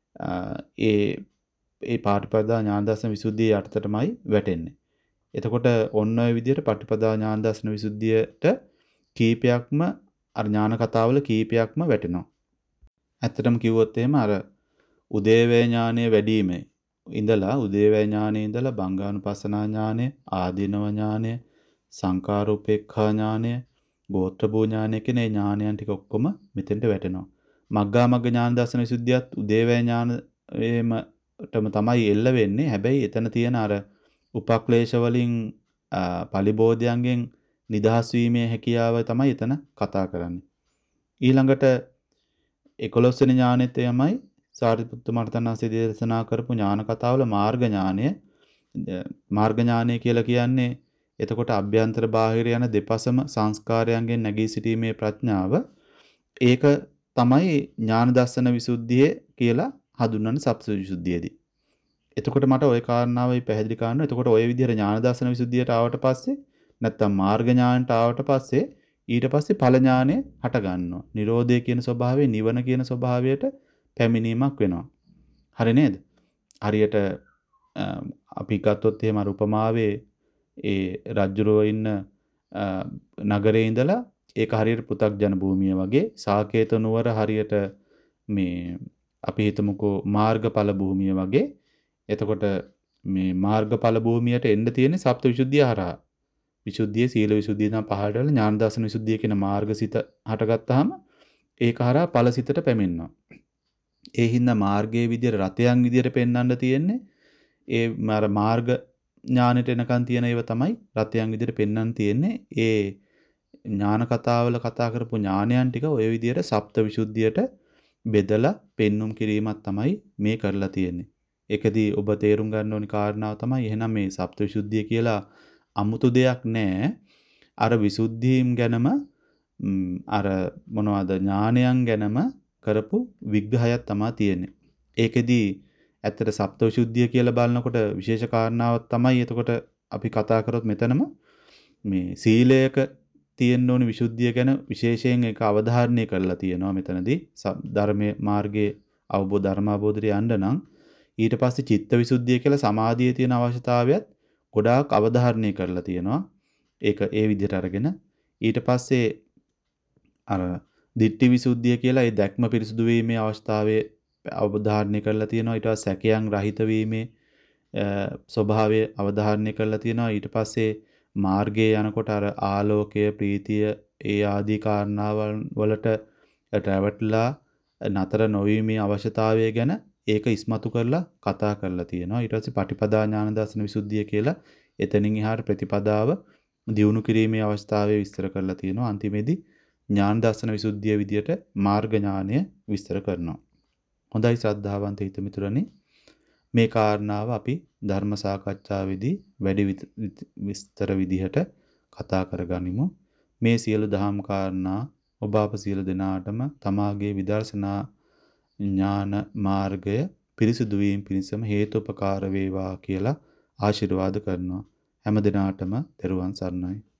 ඒ ඒ පාටිපදා ඥාන දර්ශන විසුද්ධියේ යටතටමයි වැටෙන්නේ. එතකොට ඔන්න ඔය විදිහට පටිපදා ඥාන දර්ශන විසුද්ධියට කීපයක්ම අර ඥාන කතාවල කීපයක්ම වැටෙනවා. ඇත්තටම කිව්වොත් එහෙම අර උදේවැය ඥානය වැඩිීමේ ඉඳලා උදේවැය ඥානයේ ඉඳලා භංගානුපස්සනා ඥානය, ආදීනව ඥානය, සංකාරූපේක්ඛා ඥානය, ගෝත්‍ර භූ ඥානය කියන මේ ඥානයන් ටික ඔක්කොම මෙතෙන්ට වැටෙනවා. මග්ගා මග්ග ඥාන දර්ශන විසුද්ධියත් උදේවැය ඥානයේමටම තමයි එල්ල වෙන්නේ. හැබැයි එතන තියෙන අර උපක්ලේශ වලින් පලිබෝධයන්ගෙන් නිදහස් වීමේ හැකියාව තමයි එතන කතා කරන්නේ. ඊළඟට එකොළොස් වෙනි ඥානෙත් එයමයි සාරිපුත්ත මහරහතන්වහන්සේ දේශනා කරපු ඥාන කතාවල මාර්ග ඥානය. මාර්ග ඥානය කියලා කියන්නේ එතකොට අභ්‍යන්තර බාහිර යන දෙපසම සංස්කාරයන්ගෙන් නැගී සිටීමේ ප්‍රඥාව. ඒක තමයි ඥාන දර්ශන විසුද්ධියේ කියලා හඳුන්වන සප්තවිසුද්ධියේදී. එතකොට මට ওই කාරණාවයි පැහැදිලි කරන්න. එතකොට ওই විදිහට ඥාන දර්ශන විසුද්ධියට ආවට පස්සේ නැත්තම් මාර්ග ඥානට ආවට පස්සේ ඊට පස්සේ ඵල ඥානය හට ගන්නවා. නිරෝධය කියන ස්වභාවය, නිවන කියන ස්වභාවයට පැමිණීමක් වෙනවා. හරි නේද? හරියට අපි ගත්තොත් එහෙම උපමාවේ ඒ රජුරෝ ඉන්න නගරේ ඉඳලා ඒක හරියට පෘථග්ජන භූමිය වගේ සාකේත නුවර හරියට මේ අපි හිතමුකෝ මාර්ගඵල භූමිය වගේ. එතකොට මේ මාර්ගඵල භූමියට එන්න තියෙන සප්තවිසුද්ධිය හරහා. විසුද්ධිය, සීල විසුද්ධිය නම් පහළට වල ඥාන දර්ශන විසුද්ධිය කියන මාර්ගසිත හටගත්තාම ඒක හරහා ඵලසිතට පැමිණෙනවා. ඒ හින්දා මාර්ගයේ විදියට රතයන් විදියට පෙන්වන්න තියෙන්නේ ඒ මාර මාර්ග ඥානෙට එනකන් තියෙන ඒවා තමයි රතයන් විදියට පෙන්වන්න තියෙන්නේ. ඒ ඥාන කතාවල කතා කරපු ඥානයන් ටික ওই විදියට සප්තවිසුද්ධියට බෙදලා පෙන්눔 කිරීමක් තමයි මේ කරලා තියෙන්නේ. ඒකදී ඔබ තේරුම් ගන්න ඕනි කාරණාව තමයි එහෙනම් මේ සප්තවිසුද්ධිය කියලා අමුතු දෙයක් නෑ. අර විසුද්ධීම් ගැනම අර මොනවද ඥානයන් ගැනම කරපු විග්‍රහයක් තමයි තියෙන්නේ. ඒකෙදී ඇත්තට සප්තවිසුද්ධිය කියලා බලනකොට විශේෂ කාරණාවක් තමයි එතකොට අපි කතා කරොත් මෙතනම මේ සීලයක තියෙන්න ඕනි විසුද්ධිය ගැන විශේෂයෙන් ඒක අවධාරණය කරලා තියෙනවා මෙතනදී. ධර්මයේ මාර්ගයේ අවබෝධ ධර්මාබෝධයට යන්න නම් ඊට පස්සේ චිත්ත විසුද්ධිය කියලා සමාධියේ තියෙන අවශ්‍යතාවයත් ගොඩාක් අවධාරණය කරලා තියෙනවා. ඒක ඒ විදිහට අරගෙන ඊට පස්සේ අර දිට්ඨි විසුද්ධිය කියලා ඒ දැක්ම පිරිසුදු වීමේ අවස්ථාවේ අවධාරණය කරලා තියෙනවා. ඊට පස්සේ සැකයන් රහිත වීමේ ස්වභාවය අවධාරණය කරලා තියෙනවා. ඊට පස්සේ මාර්ගයේ යනකොට අර ආලෝකය, ප්‍රීතිය, ඒ ආදී කාරණාවල් වලට රැවටලා නතර නොවීමේ අවශ්‍යතාවය ගැන ඒක ඉස්මතු කරලා කතා කරලා තියෙනවා. ඊට පස්සේ පටිපදා ඥාන දර්ශන විසුද්ධිය කියලා එතනින් එහාට ප්‍රතිපදාව දියුණු කිරීමේ අවස්ථාවේ විස්තර කරලා තියෙනවා. අන්තිමේදී ඥාන දර්ශන විසුද්ධිය විදියට මාර්ග ඥානය විස්තර කරනවා. හොඳයි ශ්‍රද්ධාවන්ත හිතමිතුරනි, මේ කාරණාව අපි ධර්ම සාකච්ඡාවේදී වැඩි විස්තර විදිහට කතා කරගනිමු. මේ සියලු දහම් කාරණා ඔබ අප සියලු දෙනාටම තමාගේ විදර්ශනා ඥාන මාර්ගය පිරිසිදු වීම පිණිසම හේතුපකාර වේවා කියලා ආශිර්වාද කරනවා. හැම දිනාටම තෙරුවන් සරණයි.